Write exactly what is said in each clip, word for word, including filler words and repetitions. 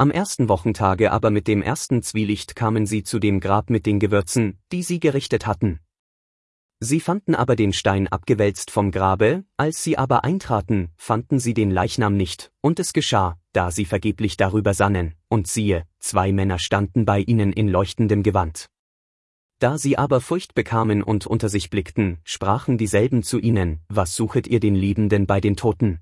Am ersten Wochentage aber mit dem ersten Zwielicht kamen sie zu dem Grab mit den Gewürzen, die sie gerichtet hatten. Sie fanden aber den Stein abgewälzt vom Grabe, als sie aber eintraten, fanden sie den Leichnam nicht, und es geschah, da sie vergeblich darüber sannen, und siehe, zwei Männer standen bei ihnen in leuchtendem Gewand. Da sie aber Furcht bekamen und unter sich blickten, sprachen dieselben zu ihnen, was suchet ihr den Lebenden bei den Toten?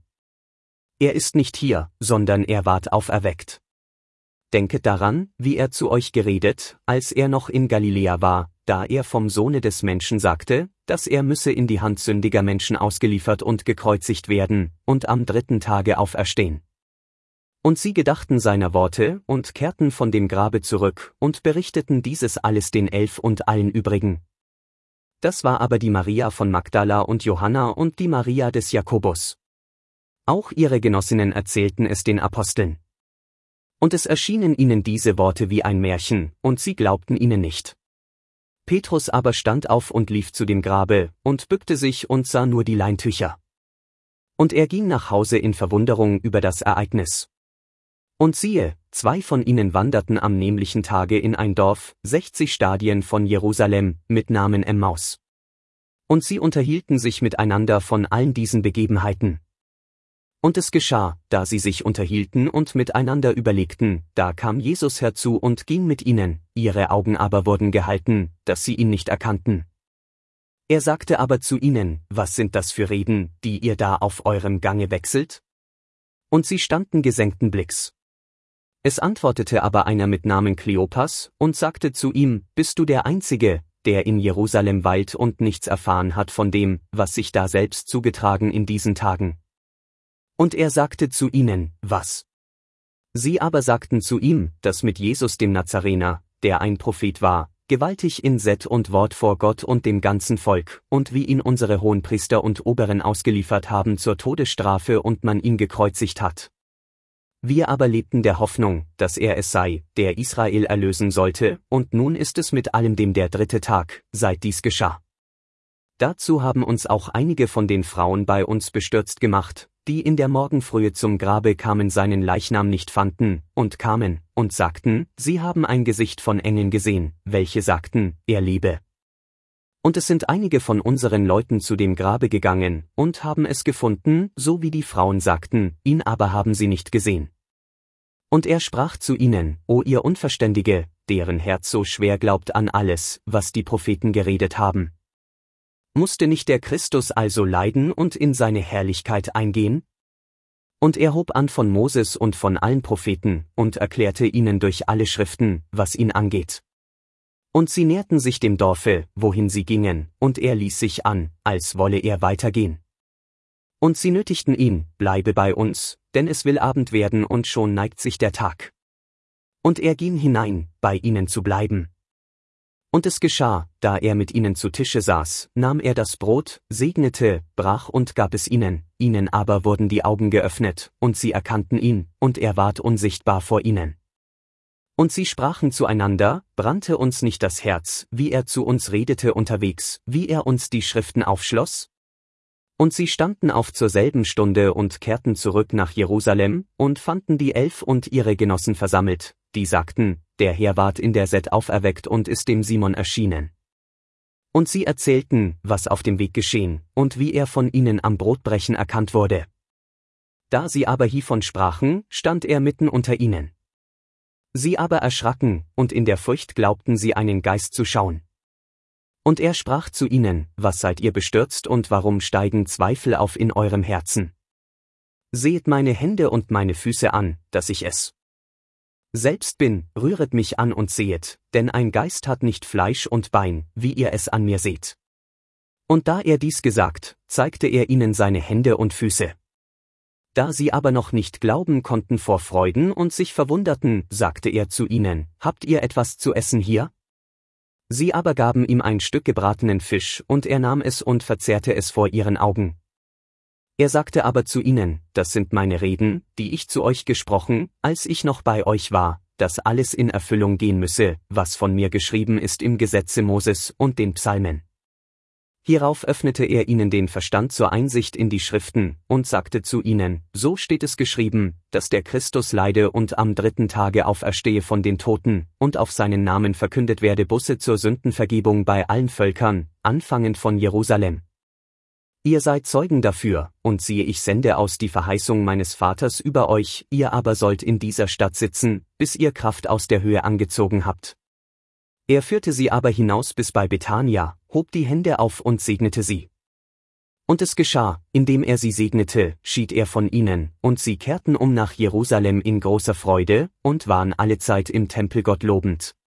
Er ist nicht hier, sondern er ward auferweckt. Denket daran, wie er zu euch geredet, als er noch in Galiläa war, da er vom Sohne des Menschen sagte, dass er müsse in die Hand sündiger Menschen ausgeliefert und gekreuzigt werden, und am dritten Tage auferstehen. Und sie gedachten seiner Worte, und kehrten von dem Grabe zurück, und berichteten dieses alles den Elf und allen übrigen. Das war aber die Maria von Magdala und Johanna und die Maria des Jakobus. Auch ihre Genossinnen erzählten es den Aposteln. Und es erschienen ihnen diese Worte wie ein Märchen, und sie glaubten ihnen nicht. Petrus aber stand auf und lief zu dem Grabe, und bückte sich und sah nur die Leintücher. Und er ging nach Hause in Verwunderung über das Ereignis. Und siehe, zwei von ihnen wanderten am nämlichen Tage in ein Dorf, sechzig Stadien von Jerusalem, mit Namen Emmaus. Und sie unterhielten sich miteinander von allen diesen Begebenheiten. Und es geschah, da sie sich unterhielten und miteinander überlegten, da kam Jesus herzu und ging mit ihnen, ihre Augen aber wurden gehalten, dass sie ihn nicht erkannten. Er sagte aber zu ihnen, was sind das für Reden, die ihr da auf eurem Gange wechselt? Und sie standen gesenkten Blicks. Es antwortete aber einer mit Namen Kleopas, und sagte zu ihm, bist du der Einzige, der in Jerusalem weilt und nichts erfahren hat von dem, was sich da selbst zugetragen in diesen Tagen? Und er sagte zu ihnen, was? Sie aber sagten zu ihm, dass mit Jesus dem Nazarener, der ein Prophet war, gewaltig in Sett und Wort vor Gott und dem ganzen Volk, und wie ihn unsere Hohenpriester und Oberen ausgeliefert haben zur Todesstrafe und man ihn gekreuzigt hat. Wir aber lebten der Hoffnung, dass er es sei, der Israel erlösen sollte, und nun ist es mit allem dem der dritte Tag, seit dies geschah. Dazu haben uns auch einige von den Frauen bei uns bestürzt gemacht, die in der Morgenfrühe zum Grabe kamen, seinen Leichnam nicht fanden, und kamen, und sagten, sie haben ein Gesicht von Engeln gesehen, welche sagten, er lebe. Und es sind einige von unseren Leuten zu dem Grabe gegangen, und haben es gefunden, so wie die Frauen sagten, ihn aber haben sie nicht gesehen. Und er sprach zu ihnen, o ihr Unverständige, deren Herz so schwer glaubt an alles, was die Propheten geredet haben. Musste nicht der Christus also leiden und in seine Herrlichkeit eingehen? Und er hob an von Moses und von allen Propheten, und erklärte ihnen durch alle Schriften, was ihn angeht. Und sie näherten sich dem Dorfe, wohin sie gingen, und er ließ sich an, als wolle er weitergehen. Und sie nötigten ihn, bleibe bei uns, denn es will Abend werden und schon neigt sich der Tag. Und er ging hinein, bei ihnen zu bleiben. Und es geschah, da er mit ihnen zu Tische saß, nahm er das Brot, segnete, brach und gab es ihnen, ihnen aber wurden die Augen geöffnet, und sie erkannten ihn, und er ward unsichtbar vor ihnen. Und sie sprachen zueinander, brannte uns nicht das Herz, wie er zu uns redete unterwegs, wie er uns die Schriften aufschloss? Und sie standen auf zur selben Stunde und kehrten zurück nach Jerusalem, und fanden die Elf und ihre Genossen versammelt, die sagten, der Herr ward in der Sett auferweckt und ist dem Simon erschienen. Und sie erzählten, was auf dem Weg geschehen, und wie er von ihnen am Brotbrechen erkannt wurde. Da sie aber hievon sprachen, stand er mitten unter ihnen. Sie aber erschraken, und in der Furcht glaubten sie einen Geist zu schauen. Und er sprach zu ihnen, was seid ihr bestürzt und warum steigen Zweifel auf in eurem Herzen? Seht meine Hände und meine Füße an, dass ich es selbst bin, rühret mich an und sehet, denn ein Geist hat nicht Fleisch und Bein, wie ihr es an mir seht. Und da er dies gesagt, zeigte er ihnen seine Hände und Füße. Da sie aber noch nicht glauben konnten vor Freuden und sich verwunderten, sagte er zu ihnen, habt ihr etwas zu essen hier? Sie aber gaben ihm ein Stück gebratenen Fisch, und er nahm es und verzehrte es vor ihren Augen. Er sagte aber zu ihnen, das sind meine Reden, die ich zu euch gesprochen, als ich noch bei euch war, dass alles in Erfüllung gehen müsse, was von mir geschrieben ist im Gesetze Moses und den Psalmen. Hierauf öffnete er ihnen den Verstand zur Einsicht in die Schriften, und sagte zu ihnen, so steht es geschrieben, dass der Christus leide und am dritten Tage auferstehe von den Toten, und auf seinen Namen verkündet werde Buße zur Sündenvergebung bei allen Völkern, anfangend von Jerusalem. Ihr seid Zeugen dafür, und siehe, ich sende aus die Verheißung meines Vaters über euch, ihr aber sollt in dieser Stadt sitzen, bis ihr Kraft aus der Höhe angezogen habt. Er führte sie aber hinaus bis bei Bethania, hob die Hände auf und segnete sie. Und es geschah, indem er sie segnete, schied er von ihnen, und sie kehrten um nach Jerusalem in großer Freude, und waren allezeit im Tempel Gott lobend.